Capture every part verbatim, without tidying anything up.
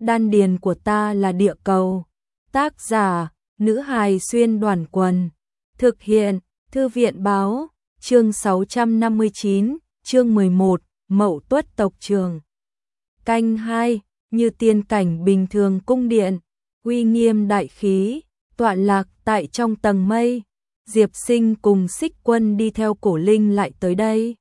Đan điền của ta là địa cầu. Tác giả, nữ hài xuyên đoàn quần. Thực hiện, Thư viện báo, chương sáu trăm năm mươi chín, chương mười một, Mậu Tuất tộc trường. Canh hai, như tiên cảnh bình thường cung điện, uy nghiêm đại khí, tọa lạc tại trong tầng mây. Diệp Sinh cùng Xích Quân đi theo Cổ Linh lại tới đây.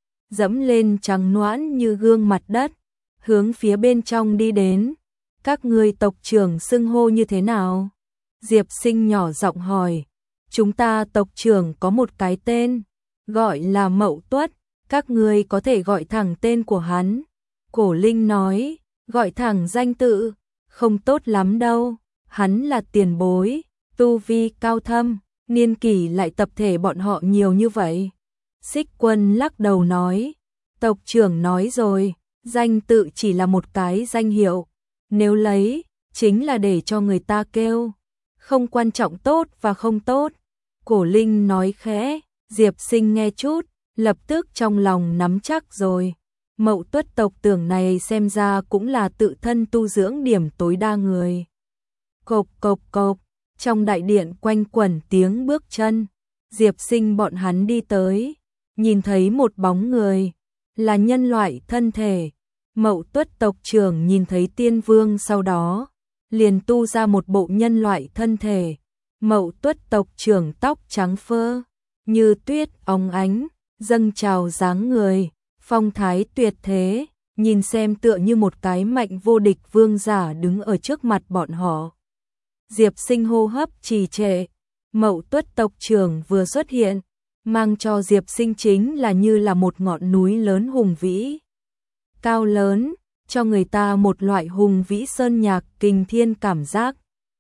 Dẫm lên trắng noãn như gương mặt đất, hướng phía bên trong đi đến. Các ngươi tộc trưởng xưng hô như thế nào? Diệp Sinh nhỏ giọng hỏi. Chúng ta tộc trưởng có một cái tên, gọi là Mậu Tuất, các ngươi có thể gọi thẳng tên của hắn. Cổ Linh nói, gọi thẳng danh tự, không tốt lắm đâu, hắn là tiền bối, tu vi cao thâm, niên kỷ lại tập thể bọn họ nhiều như vậy. Xích Quân lắc đầu nói, tộc trưởng nói rồi, danh tự chỉ là một cái danh hiệu, nếu lấy, chính là để cho người ta kêu, không quan trọng tốt và không tốt. Cổ Linh nói khẽ, Diệp Sinh nghe chút, lập tức trong lòng nắm chắc rồi. Mậu Tuất tộc tưởng này xem ra cũng là tự thân tu dưỡng điểm tối đa người. Cộp cộp cộp, trong đại điện quanh quẩn tiếng bước chân. Diệp Sinh bọn hắn đi tới, nhìn thấy một bóng người, là nhân loại thân thể. Mậu Tuất tộc trưởng nhìn thấy Tiên Vương sau đó, liền tu ra một bộ nhân loại thân thể. Mậu Tuất tộc trưởng tóc trắng phơ, như tuyết óng ánh, dâng trào dáng người, phong thái tuyệt thế, nhìn xem tựa như một cái mạnh vô địch vương giả đứng ở trước mặt bọn họ. Diệp Sinh hô hấp trì trệ, Mậu Tuất tộc trưởng vừa xuất hiện, mang cho Diệp Sinh chính là như là một ngọn núi lớn hùng vĩ, cao lớn, cho người ta một loại hùng vĩ sơn nhạc kinh thiên cảm giác.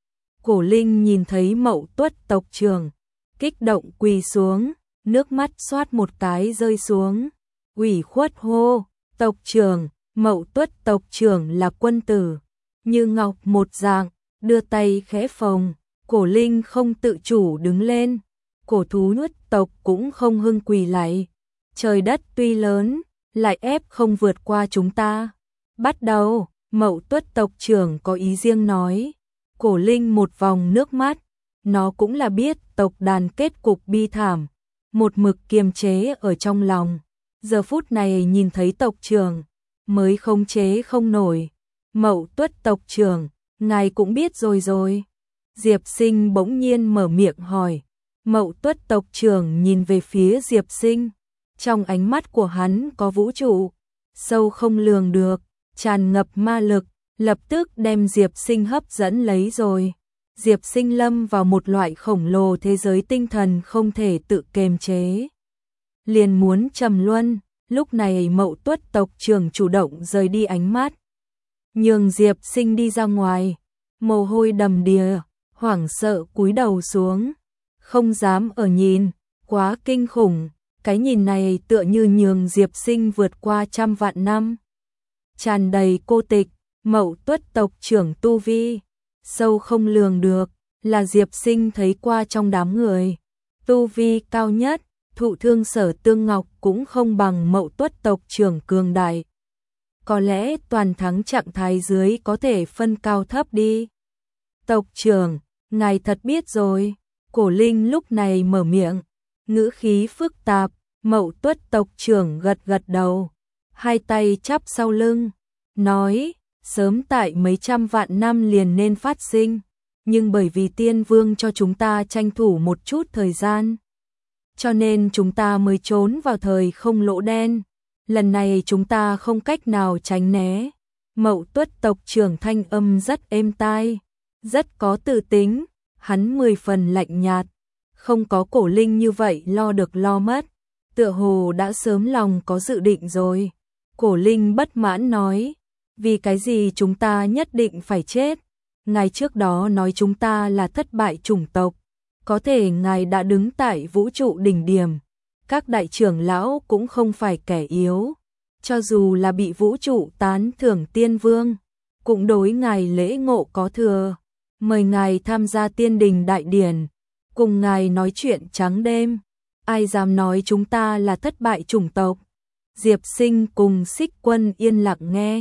Cổ Linh nhìn thấy Mậu Tuất tộc trưởng, kích động quỳ xuống, nước mắt xoát một cái rơi xuống, ủy khuất hô, tộc trưởng, Mậu Tuất tộc trưởng là quân tử, như ngọc một dạng, đưa tay khẽ phồng, Cổ Linh không tự chủ đứng lên, cổ thú nuốt tộc cũng không hưng quỳ lại, trời đất tuy lớn, lại ép không vượt qua chúng ta. Bắt đầu, Mậu Tuất tộc trưởng có ý riêng nói. Cổ Linh một vòng nước mắt, nó cũng là biết tộc đàn kết cục bi thảm, một mực kiềm chế ở trong lòng. Giờ phút này nhìn thấy tộc trưởng, mới khống chế không nổi. Mậu Tuất tộc trưởng, ngài cũng biết rồi rồi. Diệp Sinh bỗng nhiên mở miệng hỏi. Mậu Tuất tộc trưởng nhìn về phía Diệp Sinh, trong ánh mắt của hắn có vũ trụ, sâu không lường được, tràn ngập ma lực. Lập tức đem Diệp Sinh hấp dẫn lấy rồi. Diệp Sinh lâm vào một loại khổng lồ thế giới tinh thần không thể tự kiềm chế. Liền muốn trầm luân, lúc này Mậu Tuất tộc trưởng chủ động rời đi ánh mắt. Nhường Diệp Sinh đi ra ngoài, mồ hôi đầm đìa, hoảng sợ cúi đầu xuống. Không dám ở nhìn, quá kinh khủng, cái nhìn này tựa như nhường Diệp Sinh vượt qua trăm vạn năm. Tràn đầy cô tịch. Mậu Tuất tộc trưởng tu vi, sâu không lường được, là Diệp Sinh thấy qua trong đám người. Tu vi cao nhất, thụ thương Sở Tương Ngọc cũng không bằng Mậu Tuất tộc trưởng cường đại. Có lẽ toàn thắng trạng thái dưới có thể phân cao thấp đi. Tộc trưởng, ngài thật biết rồi. Cổ Linh lúc này mở miệng, ngữ khí phức tạp. Mậu Tuất tộc trưởng gật gật đầu, hai tay chắp sau lưng, nói. Sớm tại mấy trăm vạn năm liền nên phát sinh, nhưng bởi vì Tiên Vương cho chúng ta tranh thủ một chút thời gian, cho nên chúng ta mới trốn vào thời không lỗ đen. Lần này chúng ta không cách nào tránh né. Mậu Tuất tộc trưởng thanh âm rất êm tai, rất có tự tính, hắn mười phần lạnh nhạt, không có Cổ Linh như vậy lo được lo mất, tựa hồ đã sớm lòng có dự định rồi. Cổ Linh bất mãn nói, vì cái gì chúng ta nhất định phải chết? Ngài trước đó nói chúng ta là thất bại chủng tộc, có thể ngài đã đứng tại vũ trụ đỉnh điểm, các đại trưởng lão cũng không phải kẻ yếu, cho dù là bị vũ trụ tán thưởng Tiên Vương, cũng đối ngài lễ ngộ có thừa, mời ngài tham gia tiên đình đại điển, cùng ngài nói chuyện trắng đêm, ai dám nói chúng ta là thất bại chủng tộc? Diệp Sinh cùng Xích Quân yên lặng nghe.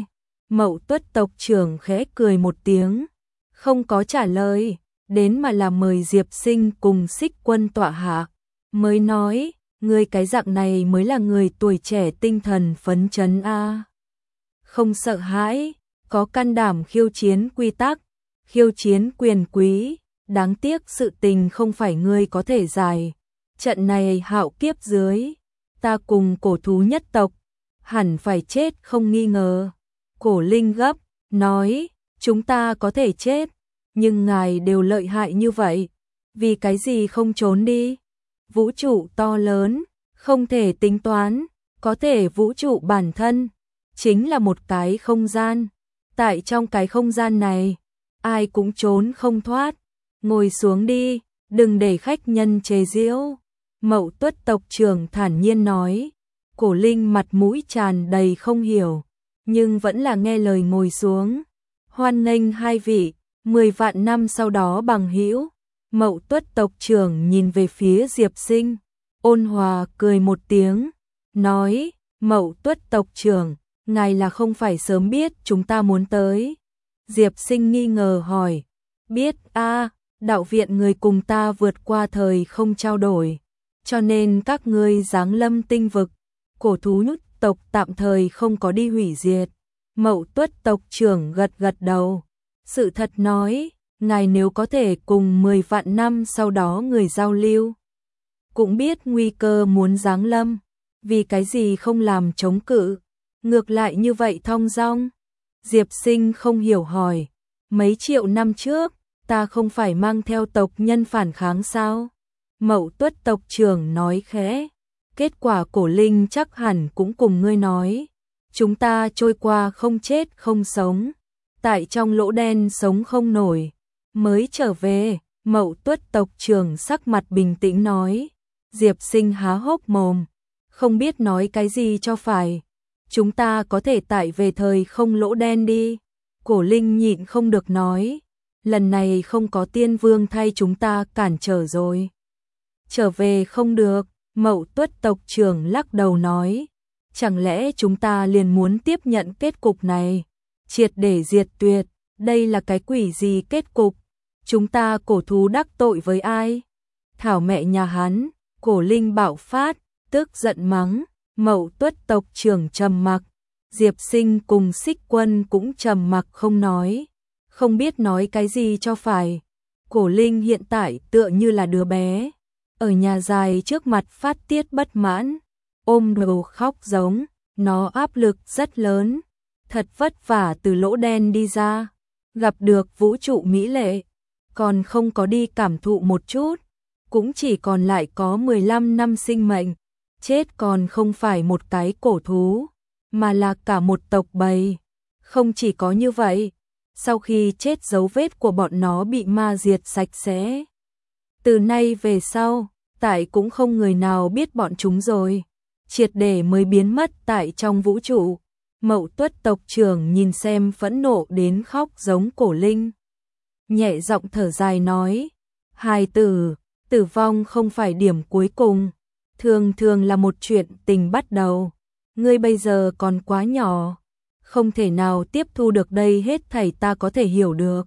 Mậu Tuất tộc trưởng khẽ cười một tiếng, không có trả lời, đến mà là mời Diệp Sinh cùng Xích Quân tọa hạ, mới nói, ngươi cái dạng này mới là người tuổi trẻ tinh thần phấn chấn a. Không sợ hãi, có can đảm khiêu chiến quy tắc, khiêu chiến quyền quý, đáng tiếc sự tình không phải ngươi có thể giải. Trận này hạo kiếp dưới, ta cùng cổ thú nhất tộc, hẳn phải chết không nghi ngờ. Cổ Linh gấp, nói, chúng ta có thể chết, nhưng ngài đều lợi hại như vậy, vì cái gì không trốn đi? Vũ trụ to lớn, không thể tính toán, có thể vũ trụ bản thân, chính là một cái không gian. Tại trong cái không gian này, ai cũng trốn không thoát, ngồi xuống đi, đừng để khách nhân chế giễu. Mậu Tuất tộc trưởng thản nhiên nói, Cổ Linh mặt mũi tràn đầy không hiểu, nhưng vẫn là nghe lời ngồi xuống. Hoan nghênh hai vị, mười vạn năm sau đó bằng hữu. Mậu Tuất tộc trưởng nhìn về phía Diệp Sinh, ôn hòa cười một tiếng, nói, Mậu Tuất tộc trưởng, ngài là không phải sớm biết chúng ta muốn tới. Diệp Sinh nghi ngờ hỏi, biết a, đạo viện người cùng ta vượt qua thời không trao đổi, cho nên các ngươi giáng lâm tinh vực, cổ thú nhất tộc tạm thời không có đi hủy diệt. Mậu Tuất tộc trưởng gật gật đầu, sự thật nói, ngài nếu có thể cùng mười vạn năm sau đó người giao lưu, cũng biết nguy cơ muốn giáng lâm, vì cái gì không làm chống cự, ngược lại như vậy thong dong. Diệp Sinh không hiểu hỏi, mấy triệu năm trước, ta không phải mang theo tộc nhân phản kháng sao? Mậu Tuất tộc trưởng nói khẽ, kết quả Cổ Linh chắc hẳn cũng cùng ngươi nói, chúng ta trôi qua không chết không sống, tại trong lỗ đen sống không nổi, mới trở về. Mậu Tuất tộc trưởng sắc mặt bình tĩnh nói. Diệp Sinh há hốc mồm, không biết nói cái gì cho phải. Chúng ta có thể tải về thời không lỗ đen đi. Cổ Linh nhịn không được nói, lần này không có Tiên Vương thay chúng ta cản trở rồi. Trở về không được. Mậu Tuất tộc trưởng lắc đầu nói, chẳng lẽ chúng ta liền muốn tiếp nhận kết cục này, triệt để diệt tuyệt, đây là cái quỷ gì kết cục, chúng ta cổ thú đắc tội với ai? Thảo mẹ nhà hắn. Cổ Linh bạo phát, tức giận mắng. Mậu Tuất tộc trưởng trầm mặc, Diệp Sinh cùng Xích Quân cũng trầm mặc không nói, không biết nói cái gì cho phải. Cổ Linh hiện tại tựa như là đứa bé, ở nhà dài trước mặt phát tiết bất mãn, ôm đầu khóc giống, nó áp lực rất lớn, thật vất vả từ lỗ đen đi ra, gặp được vũ trụ mỹ lệ, còn không có đi cảm thụ một chút, cũng chỉ còn lại có mười lăm năm sinh mệnh, chết còn không phải một cái cổ thú, mà là cả một tộc bầy. Không chỉ có như vậy, sau khi chết dấu vết của bọn nó bị ma diệt sạch sẽ. Từ nay về sau, tại cũng không người nào biết bọn chúng rồi, triệt để mới biến mất tại trong vũ trụ. Mậu Tuất tộc trưởng nhìn xem phẫn nộ đến khóc giống Cổ Linh, nhẹ giọng thở dài nói, hài tử, tử vong không phải điểm cuối cùng, thường thường là một chuyện tình bắt đầu, ngươi bây giờ còn quá nhỏ, không thể nào tiếp thu được đây hết thảy ta có thể hiểu được.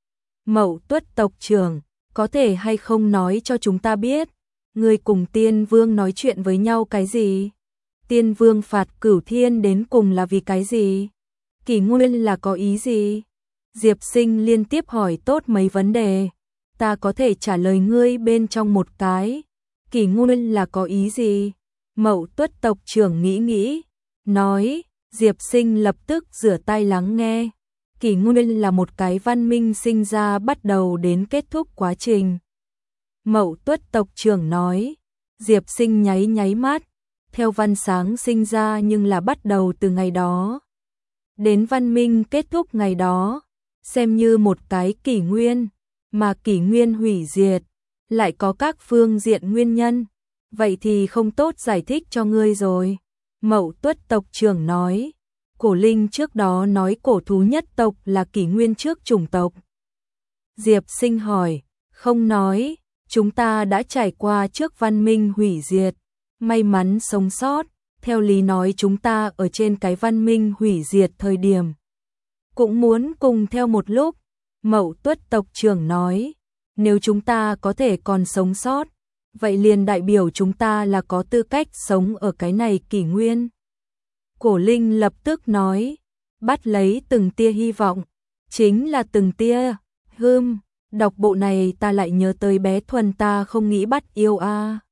Mậu Tuất tộc trưởng, có thể hay không nói cho chúng ta biết, ngươi cùng Tiên Vương nói chuyện với nhau cái gì? Tiên Vương phạt Cửu Thiên đến cùng là vì cái gì? Kỷ nguyên là có ý gì? Diệp Sinh liên tiếp hỏi tốt mấy vấn đề, ta có thể trả lời ngươi bên trong một cái. Kỷ nguyên là có ý gì? Mậu Tuất tộc trưởng nghĩ nghĩ, nói. Diệp Sinh lập tức rửa tay lắng nghe. Kỷ nguyên là một cái văn minh sinh ra bắt đầu đến kết thúc quá trình. Mậu Tuất tộc trưởng nói. Diệp Sinh nháy nháy mắt, theo văn sáng sinh ra nhưng là bắt đầu từ ngày đó, đến văn minh kết thúc ngày đó, xem như một cái kỷ nguyên, mà kỷ nguyên hủy diệt, lại có các phương diện nguyên nhân, vậy thì không tốt giải thích cho ngươi rồi. Mậu Tuất tộc trưởng nói, Cổ Linh trước đó nói cổ thú nhất tộc là kỷ nguyên trước chủng tộc. Diệp Sinh hỏi, không nói, chúng ta đã trải qua trước văn minh hủy diệt, may mắn sống sót, theo lý nói chúng ta ở trên cái văn minh hủy diệt thời điểm, cũng muốn cùng theo một lúc. Mậu Tuất tộc trưởng nói, nếu chúng ta có thể còn sống sót, vậy liền đại biểu chúng ta là có tư cách sống ở cái này kỷ nguyên. Cổ Linh lập tức nói, bắt lấy từng tia hy vọng, chính là từng tia. Hừm, đọc bộ này ta lại nhớ tới bé Thuần ta không nghĩ bắt yêu a.